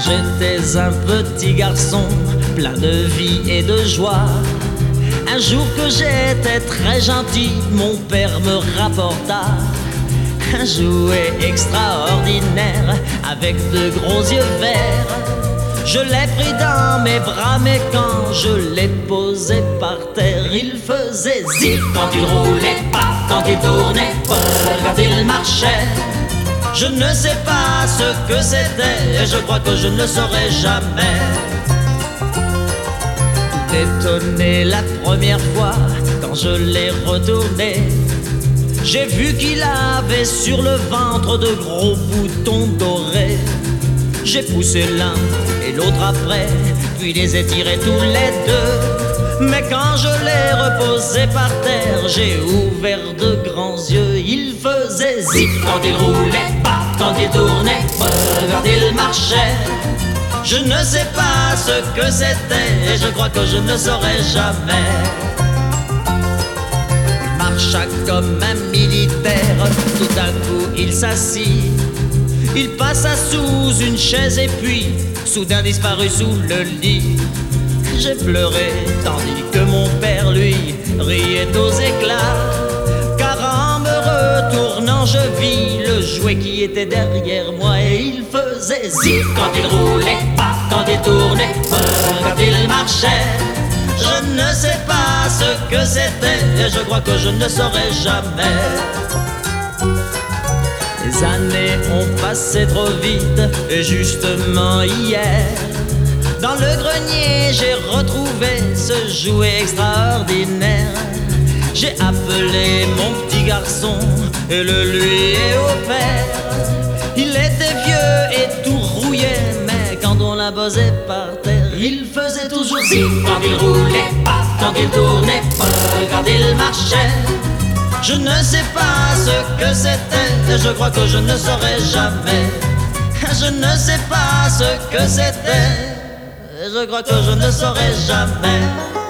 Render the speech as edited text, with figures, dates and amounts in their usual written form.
J'étais un petit garçon plein de vie et de joie. Un jour que j'étais très gentil, mon père me rapporta un jouet extraordinaire avec de gros yeux verts. Je l'ai pris dans mes bras, mais quand je l'ai posé par terre, il faisait zip quand il roulait, paf quand il tournait, quand il marchait. Je ne sais pas ce que c'était, et je crois que je ne le saurai jamais. Étonné la première fois, quand je l'ai retourné, j'ai vu qu'il avait sur le ventre de gros boutons dorés. J'ai poussé l'un et l'autre après, puis les ai tirés tous les deux. Mais quand je l'ai reposé par terre, j'ai ouvert de grands yeux. Il faisait zip quand il roulait, paf quand il tournait, quand il marchait. Je ne sais pas ce que c'était, et je crois que je ne saurai jamais. Il marcha comme un militaire, tout d'un coup il s'assit. Il passa sous une chaise et puis soudain disparut sous le lit. J'ai pleuré tandis que mon père lui riait aux éclats, car en me retournant je vis le jouet qui était derrière moi. Et il faisait zip quand il roulait, paf quand il tournait, quand il marchait. Je ne sais pas ce que c'était, et je crois que je ne saurai jamais. Les années ont passé trop vite, et justement hier, dans le grenier j'ai retrouvé ce jouet extraordinaire. J'ai appelé mon petit garçon et le lui ai offert. Il était vieux et tout rouillé, mais quand on l'a posé par terre, il faisait toujours zip quand il roulait, paf quand il tournait, quand il marchait. Je ne sais pas ce que c'était, je crois que je ne saurai jamais. Je ne sais pas ce que c'était, je crois que je ne saurai jamais.